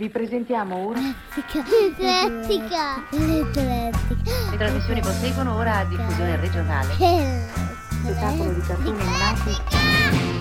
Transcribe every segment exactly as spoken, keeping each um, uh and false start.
Vi presentiamo ora Eclettica. Eclettica. Le trasmissioni proseguono ora a diffusione regionale. Spettacolo di cartoni animati.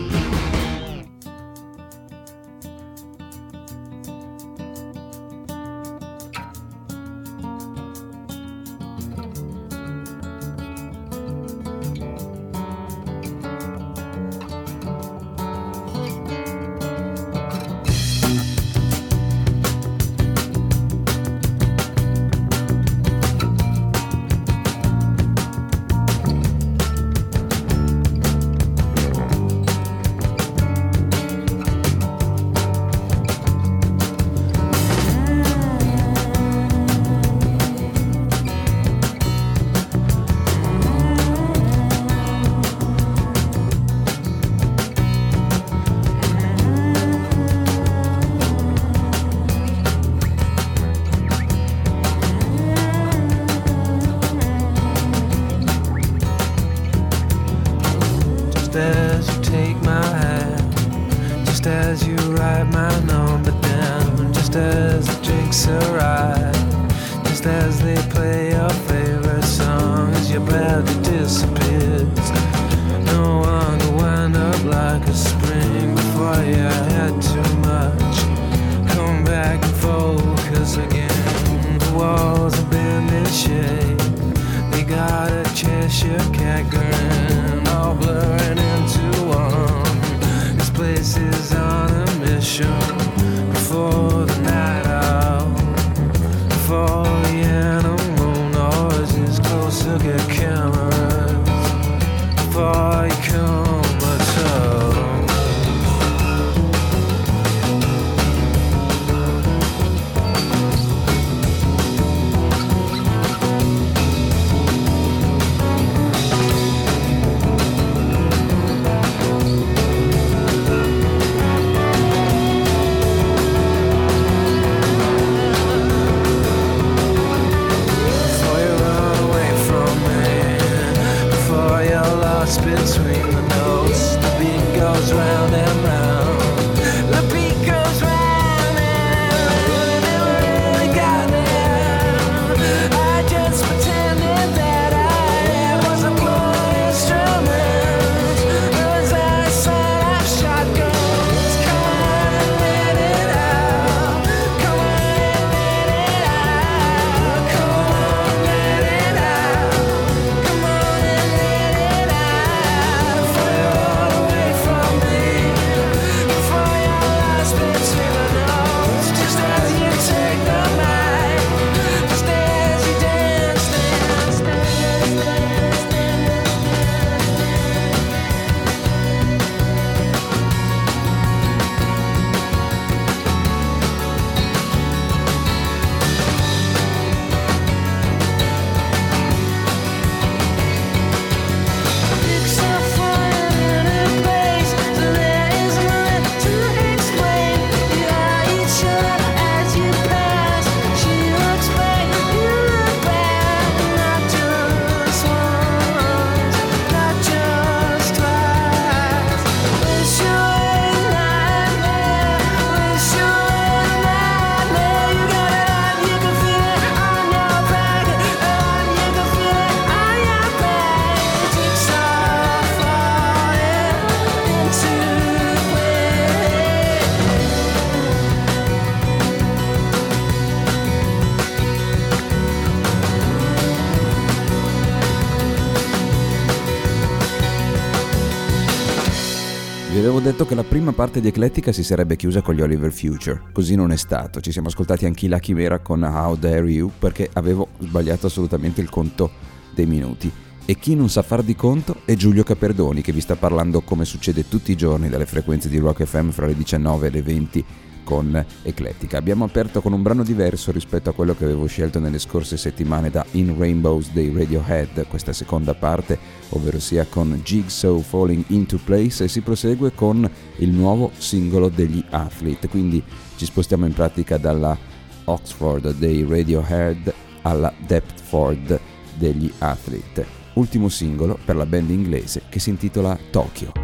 Vi avevo detto che la prima parte di Eclettica si sarebbe chiusa con gli Oliver Future, così non è stato. Ci siamo ascoltati anche la Chimera con How Dare You, perché avevo sbagliato assolutamente il conto dei minuti. E chi non sa far di conto è Giulio Caperdoni, che vi sta parlando, come succede tutti i giorni, dalle frequenze di Rock F M fra le diciannove e le venti con Eclettica. Abbiamo aperto con un brano diverso rispetto a quello che avevo scelto nelle scorse settimane da In Rainbows dei Radiohead, questa seconda parte, ovvero sia con Jigsaw Falling Into Place, e si prosegue con il nuovo singolo degli Athlete. Quindi ci spostiamo in pratica dalla Oxford dei Radiohead alla Deptford degli Athlete. Ultimo singolo per la band inglese che si intitola Tokyo.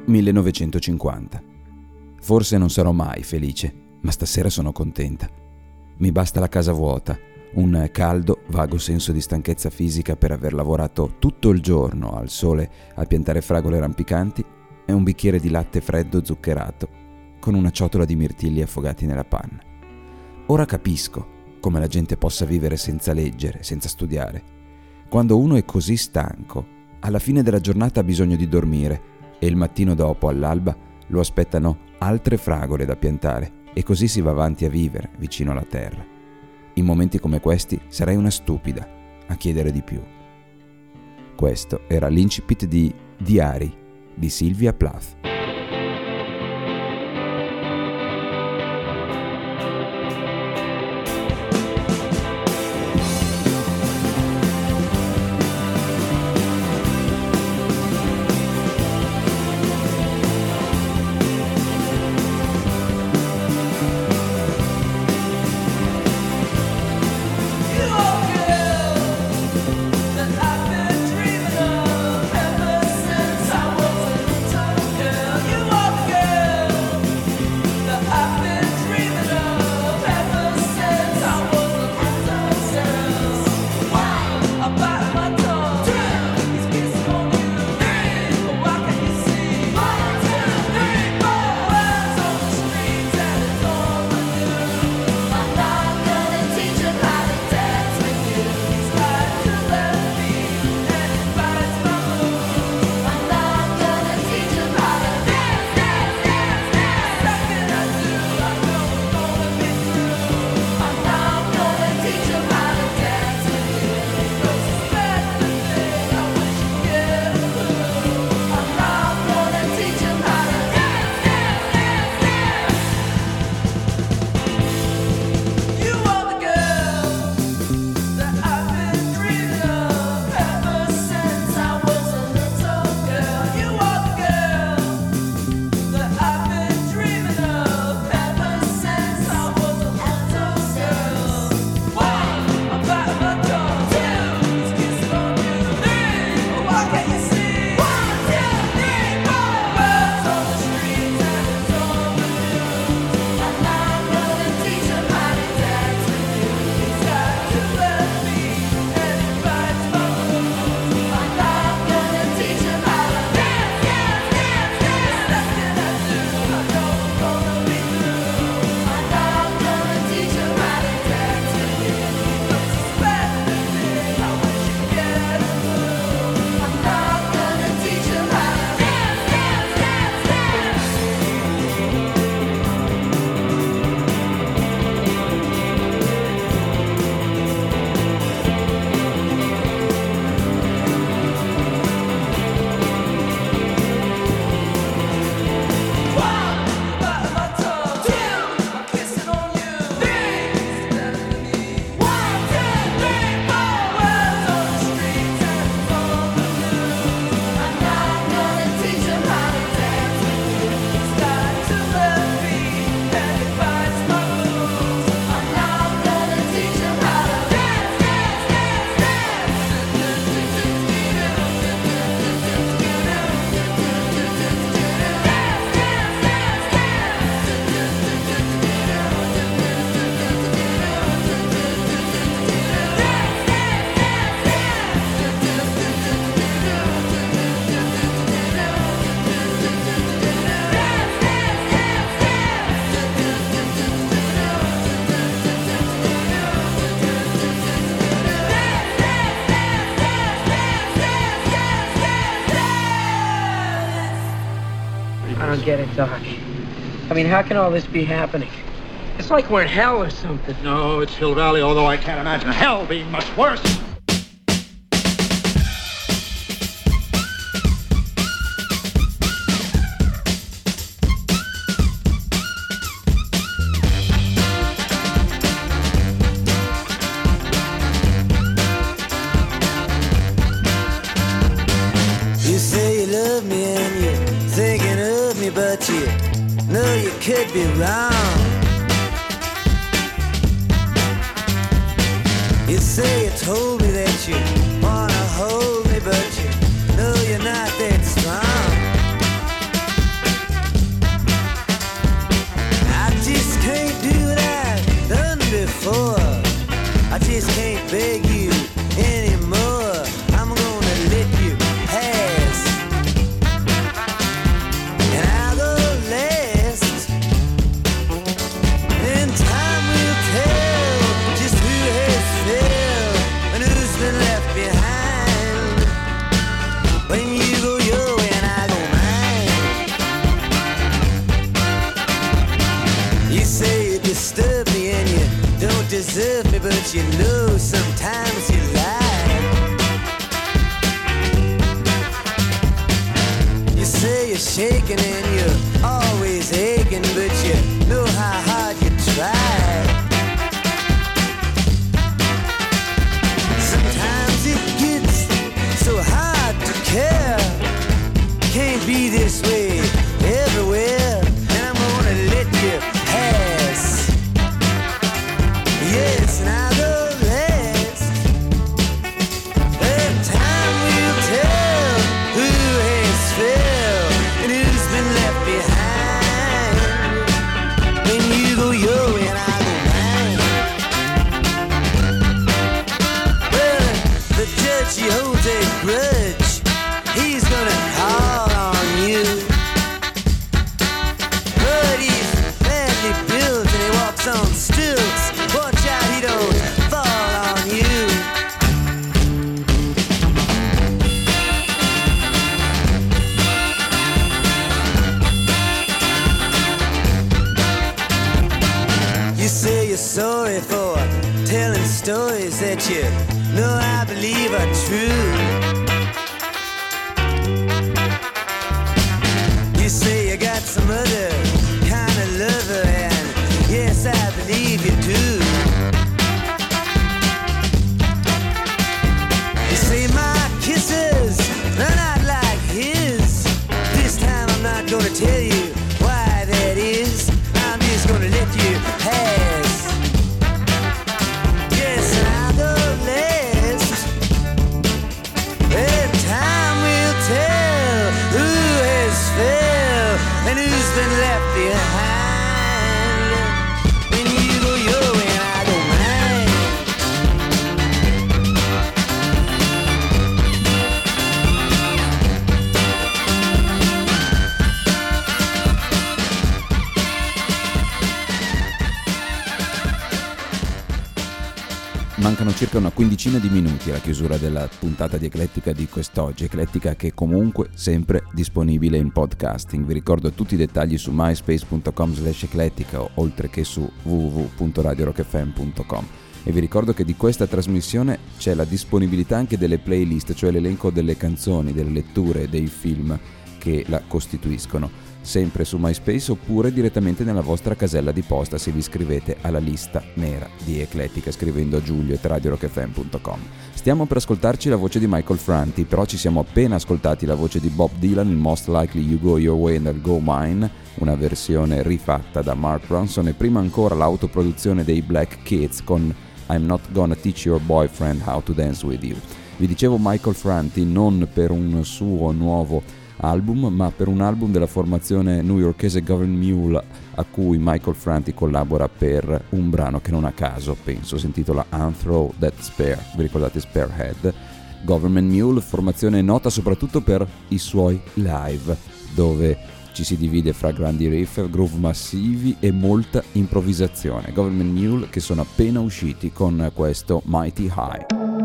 millenovecentocinquanta. Forse non sarò mai felice, ma stasera sono contenta. Mi basta la casa vuota, un caldo, vago senso di stanchezza fisica per aver lavorato tutto il giorno al sole a piantare fragole rampicanti e un bicchiere di latte freddo zuccherato con una ciotola di mirtilli affogati nella panna. Ora capisco come la gente possa vivere senza leggere, senza studiare. Quando uno è così stanco, alla fine della giornata ha bisogno di dormire e il mattino dopo, all'alba, lo aspettano altre fragole da piantare e così si va avanti a vivere vicino alla terra. In momenti come questi sarei una stupida a chiedere di più. Questo era l'incipit di Diari di Sylvia Plath. don't get it, Doc. I mean, how can all this be happening? It's like we're in hell or something. No, it's Hill Valley, although I can't imagine hell being much worse. You say you love me and you're thinking of me, but you know you could be wrong. You say you told me that you wanna hold me, but you know you're not that strong. before. I just can't beg you anymore. I'm gonna let you pass, and I'll go last. And time will tell just who has failed and who's been left behind. When you go your way and I go mine. You say you disturb me and you don't deserve me, but you know sometimes you lie. You say you're shaking and you're always aching, but you know how hard you try. Sometimes it gets so hard to care. Can't be this way everywhere, and I'm gonna let you pass. Yes, and I'll go last. And time will tell who has failed and who's been left behind. When you go your way and I go mine. Well, the judge, he holds a grudge. He's gonna call on you. But he's badly built and he walks on stilts. Watch out, he don't fall on you. You say you're sorry for telling stories that you know I believe are true. You say you got some other kind of lover, and yes, I believe you do. You say my kisses are not like his. This time I'm not gonna tell you why that is. I'm just gonna let you pass. Yes, and I'll go last. And time will tell who has failed and who's been left behind. When you go your way and I go mine. Mancano circa una quindicina di minuti alla chiusura della puntata di Eclettica di quest'oggi, Eclettica che è comunque sempre disponibile in podcasting. Vi ricordo tutti i dettagli su myspace punto com slash eclettica, oltre che su w w w punto radio rock f m punto com. E vi ricordo che di questa trasmissione c'è la disponibilità anche delle playlist, cioè l'elenco delle canzoni, delle letture e dei film che la costituiscono, sempre su MySpace oppure direttamente nella vostra casella di posta se vi iscrivete alla lista nera di Eclettica scrivendo a giulio chiocciola radio rock f m punto com. Stiamo per ascoltarci la voce di Michael Franti, però ci siamo appena ascoltati la voce di Bob Dylan, il Most Likely You Go Your Way and I'll Go Mine, una versione rifatta da Mark Ronson, e prima ancora l'autoproduzione dei Black Kids con I'm Not Gonna Teach Your Boyfriend How to Dance With You. Vi dicevo Michael Franti non per un suo nuovo album, ma per un album della formazione newyorkese Government Mule, a cui Michael Franti collabora per un brano che non a caso, penso, si intitola Unthrow That Spear. Vi ricordate Spearhead? Government Mule, formazione nota soprattutto per i suoi live, dove ci si divide fra grandi riff, groove massivi e molta improvvisazione. Government Mule che sono appena usciti con questo Mighty High.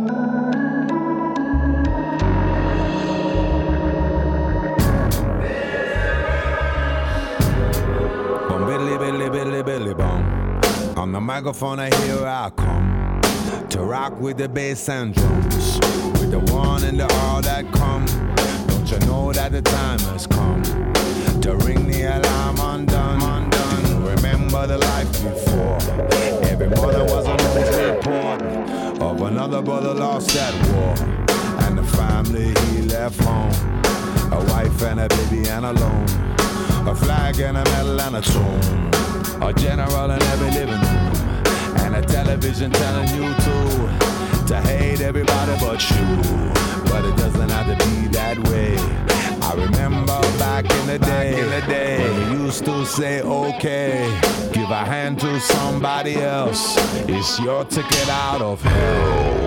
On the microphone, I hear I come to rock with the bass and drums, with the one and the all that come. Don't you know that the time has come to ring the alarm undone, undone. Remember the life before. Every mother was a news report of another brother lost at war, and the family he left home, a wife and a baby and alone, a flag and a medal and a tomb, a general in every living room, and a television telling you to to hate everybody but you. But it doesn't have to be that way. I remember back in the day, in the day, when you used to say, okay, give a hand to somebody else. It's your ticket out of hell.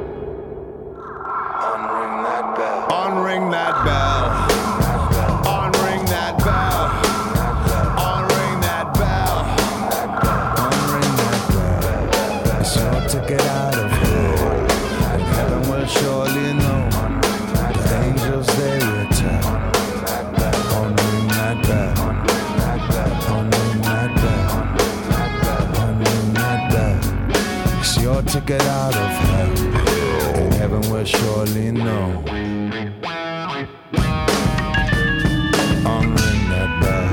Unring that bell. Unring that bell. Unring that bell. Unring that bell. Unring that bell. It's your ticket out of hell. And heaven will surely know. The angels they return. Unring that bell. Unring that bell. Unring that bell. It's your ticket out of hell. And heaven will surely know. Unring that bell.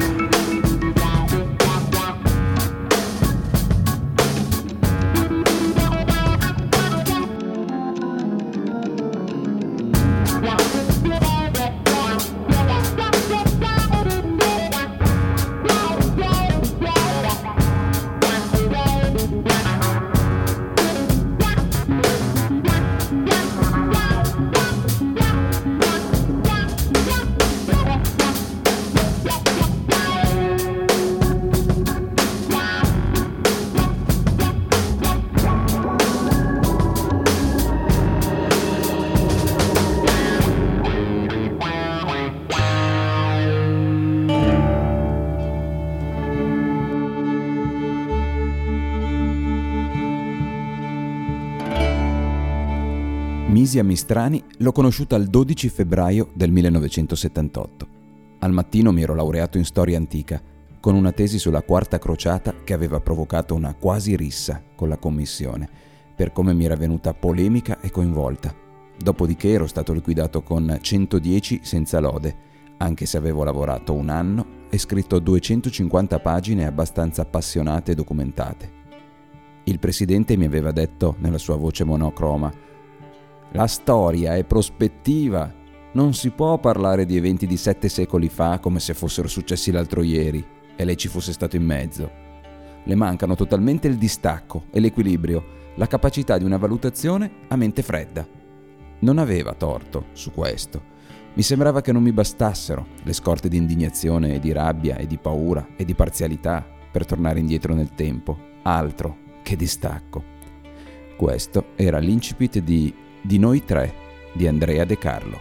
Misia Mistrani l'ho conosciuta il dodici febbraio del millenovecentosettantotto. Al mattino mi ero laureato in storia antica, con una tesi sulla Quarta Crociata che aveva provocato una quasi rissa con la commissione, per come mi era venuta polemica e coinvolta. Dopodiché ero stato liquidato con centodieci senza lode, anche se avevo lavorato un anno e scritto duecentocinquanta pagine abbastanza appassionate e documentate. Il presidente mi aveva detto nella sua voce monocroma: la storia è prospettiva, non si può parlare di eventi di sette secoli fa come se fossero successi l'altro ieri e lei ci fosse stato in mezzo. Le mancano totalmente il distacco e l'equilibrio, la capacità di una valutazione a mente fredda. Non aveva torto su questo. Mi sembrava che non mi bastassero le scorte di indignazione e di rabbia e di paura e di parzialità per tornare indietro nel tempo. Altro che distacco. Questo era l'incipit di Di noi tre di Andrea De Carlo.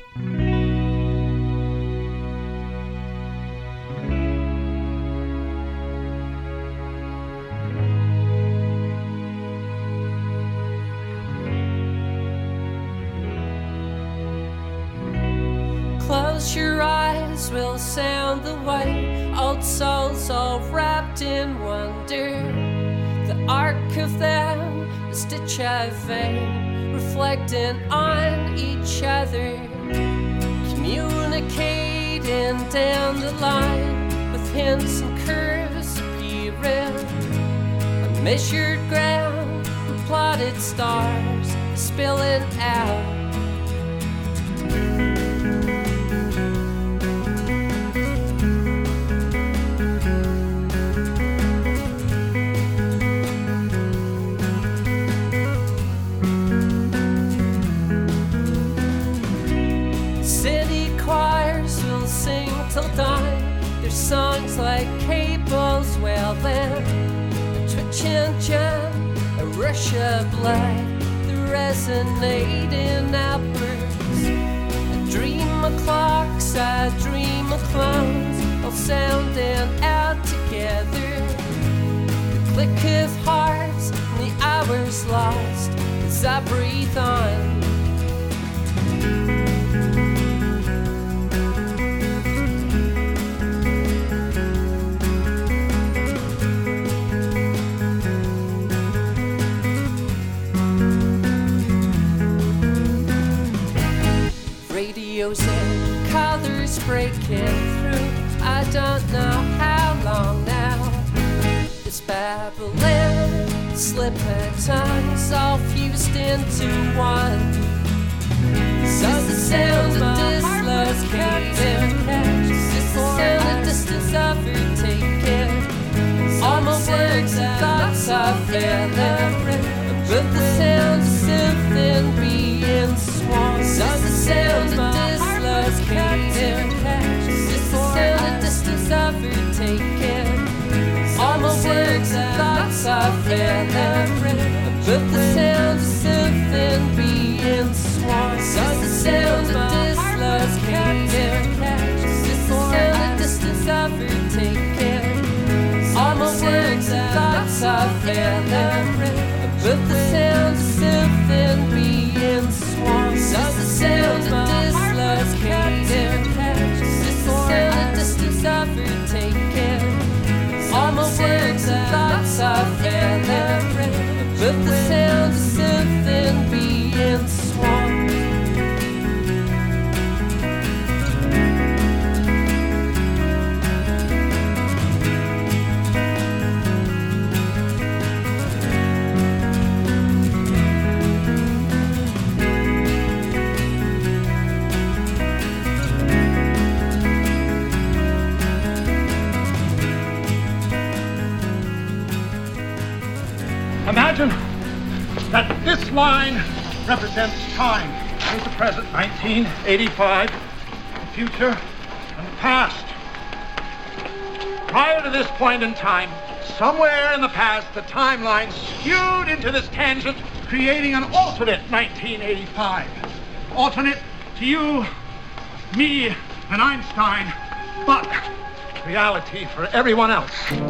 Close your eyes, we'll sound the white old souls all wrapped in wonder. The arc of them, the stitch of vein, reflecting on each other, communicating down the line with hints and curves appearing on measured ground and plotted stars spilling out. Till dawn, their songs like cables wailing, a twitching gem, a rush of blood, the resonating outbursts. A dream of clocks, a dream of clowns, all sounding out together. The click of hearts and the hours lost as I breathe on. Radios and colors breaking through. I don't know how long now. This babbling, slip of tongues all fused into one. So the sound of dislocating, it's the sound of distance overtaken. All my words and thoughts are failing, but the sound of something being sworn. So the sound of dislocating. are feathering, but the sounds of something being sworn. Cause the sounds of dislocated, it's the sound of distance overtaken. All my words and thoughts are feathering, but the sounds of something being sworn. Cause the sounds of dislocated, it's the sound of distance overtaken. All my words and thoughts are feathering, but the sounds of something being sworn. Imagine that this line represents time. Here's the present, nineteen eighty-five, the future, and the past. Prior to this point in time, somewhere in the past, the timeline skewed into this tangent, creating an alternate nineteen eighty-five. Alternate to you, me, and Einstein, but reality for everyone else.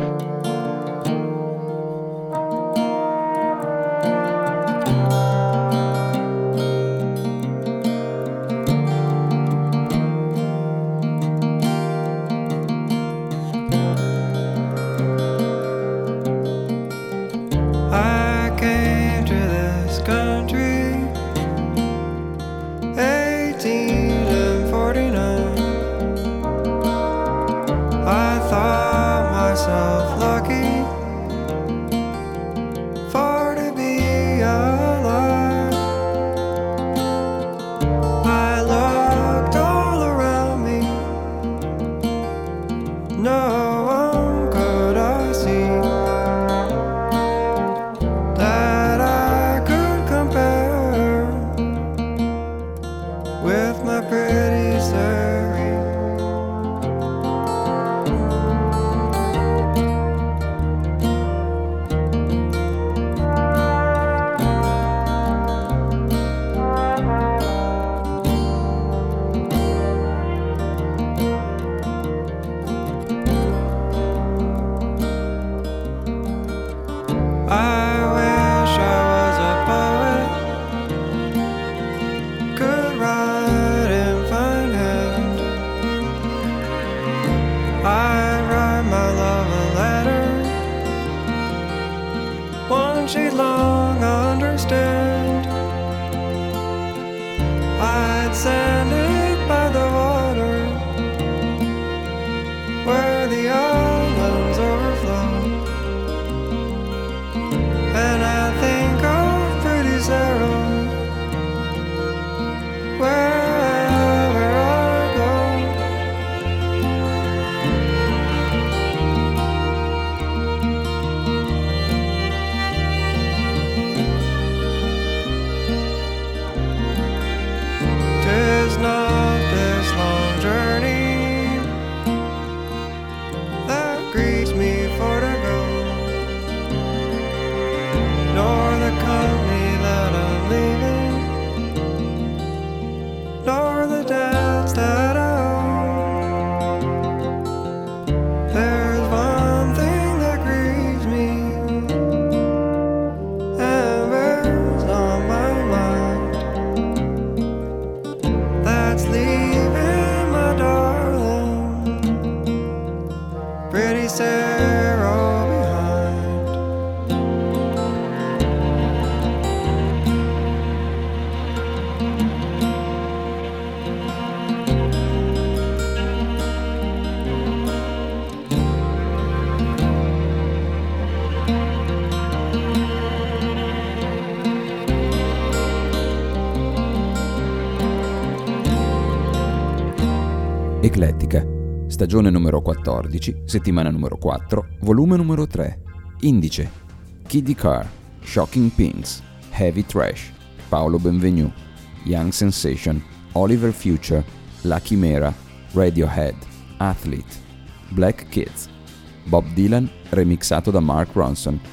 Eclettica, stagione numero quattordici, settimana numero quattro, volume numero tre, indice, Kiddie Car, Shocking Pinks, Heavy Trash, Paolo Benvenu, Young Sensation, Oliver Future, La Chimera, Radiohead, Athlete, Black Kids, Bob Dylan remixato da Mark Ronson,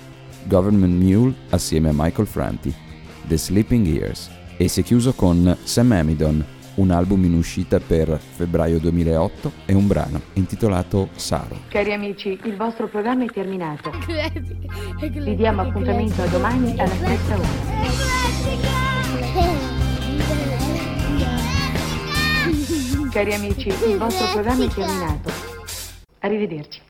Government Mule assieme a Michael Franti, The Sleeping Years, e si è chiuso con Sam Amidon, un album in uscita per febbraio duemilaotto e un brano intitolato Saro. Cari amici, il vostro programma è terminato. Vi diamo appuntamento a domani alla stessa ora. Cari amici, il vostro programma è terminato. Arrivederci.